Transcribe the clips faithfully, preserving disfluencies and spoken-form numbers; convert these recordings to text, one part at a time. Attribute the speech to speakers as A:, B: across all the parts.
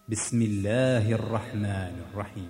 A: بسم الله الرحمن الرحيم.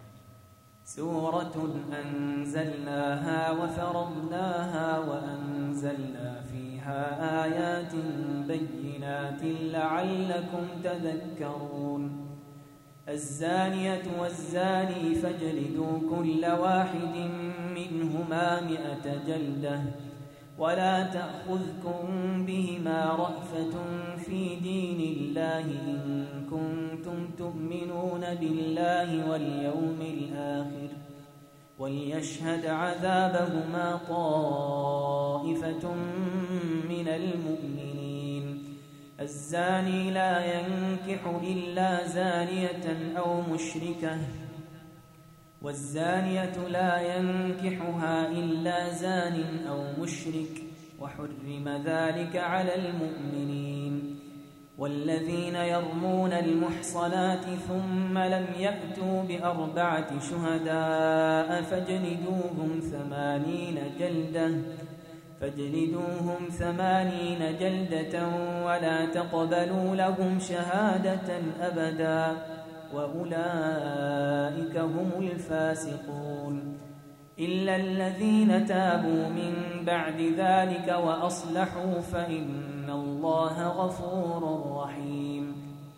B: سورة أنزلناها وفرضناها وأنزلنا فيها آيات بينات لعلكم تذكرون. الزانية والزاني فاجلدوا كل واحد منهما مئة جلدة ولا تأخذكم بهما رأفة في دين الله إن كنتم تؤمنون بالله واليوم الآخر وليشهد عذابهما طائفة من المؤمنين. الزاني لا ينكح إلا زانية أو مشركة والزانية لا ينكحها إلا زان أو مشرك وحرم ذلك على المؤمنين. والذين يرمون المحصنات ثم لم يأتوا بأربعة شهداء فاجلدوهم ثمانين جلدة فاجلدوهم ثمانين جلدة ولا تقبلوا لهم شهادة أبدا وأولئك هم الفاسقون. إلا الذين تابوا من بعد ذلك وأصلحوا فإن الله غفور رحيم.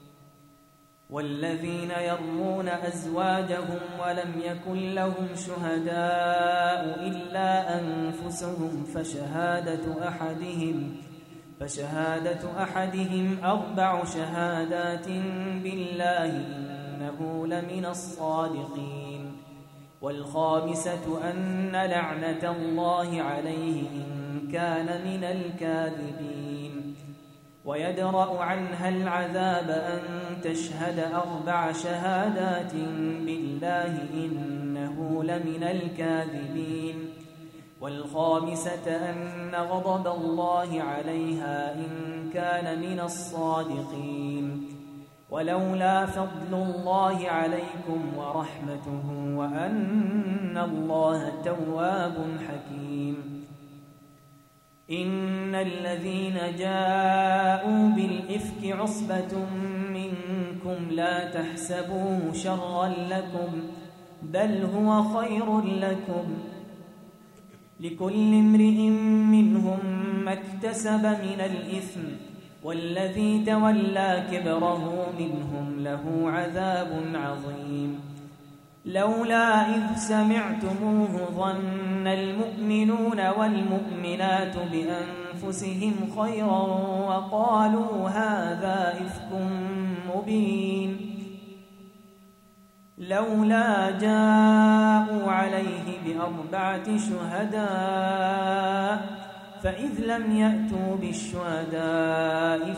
B: والذين يرمون أزواجهم ولم يكن لهم شهداء إلا أنفسهم فشهادة أحدهم فشهادة أحدهم أربع شهادات بالله إنه لمن الصادقين. والخامسة أن لعنة الله عليه إن كان من الكاذبين. ويدرأ عنها العذاب أن تشهد أربع شهادات بالله إنه لمن الكاذبين. والخامسة أن غضب الله عليها إن كان من الصادقين. ولولا فضل الله عليكم ورحمته وأن الله تواب حكيم. إن الذين جاءوا بالإفك عصبة منكم لا تحسبوه شرا لكم بل هو خير لكم لكل امرئ منهم ما اكتسب من الإثم والذي تولى كبره منهم له عذاب عظيم. لولا إذ سمعتموه ظن المؤمنون والمؤمنات بأنفسهم خيرا وقالوا هذا إفك مبين. لولا جاءوا عليه بأربعة شهداء فإذ لم يأتوا بالشهداء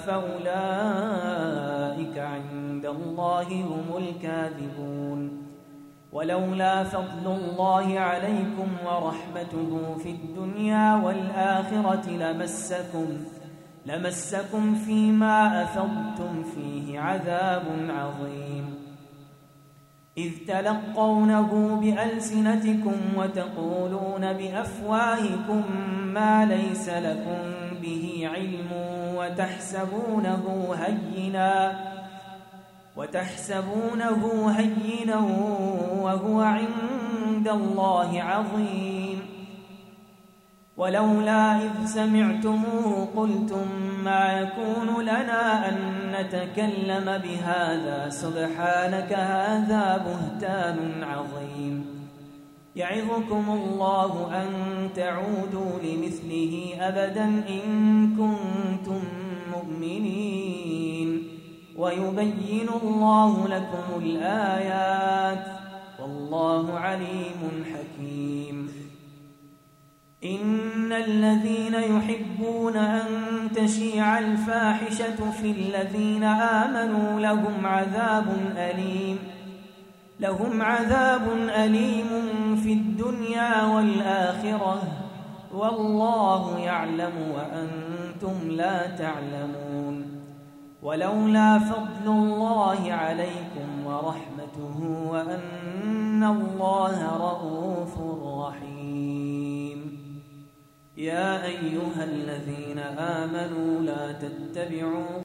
B: فأولئك عند الله هم الكاذبون. ولولا فضل الله عليكم ورحمته في الدنيا والآخرة لمسكم لمسكم فيما أفضتم فيه عذاب عظيم. إذ تلقونه بألسنتكم وتقولون بأفواهكم ما ليس لكم به علم وتحسبونه هينا وتحسبونه هينا وهو عند الله عظيم. ولولا إذ سمعتموه قلتم ما يكون لنا أن نتكلم بهذا سبحانك هذا بهتان عظيم. يعظكم الله أن تعودوا لمثله أبدا إن كنتم مؤمنين ويبين الله لكم الآيات والله عليم حكيم. إن الذين يحبون أن تشيع الفاحشة في الذين آمنوا لهم عذاب أليم لهم عذاب أليم في الدنيا والآخرة والله يعلم وأنتم لا تعلمون. ولولا فضل الله عليكم ورحمته وأن الله رءوف رحيم. يا أيها الذين آمنوا لا تتبعوا